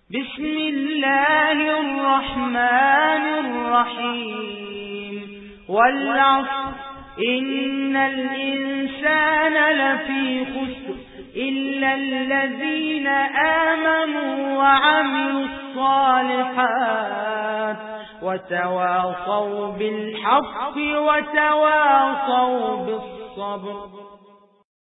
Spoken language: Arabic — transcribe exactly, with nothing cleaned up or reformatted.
بسم الله الرحمن الرحيم والعصر إن الإنسان لفي خسر إلا الذين آمنوا وعملوا الصالحات وتواصوا بالحق وتواصوا بالصبر.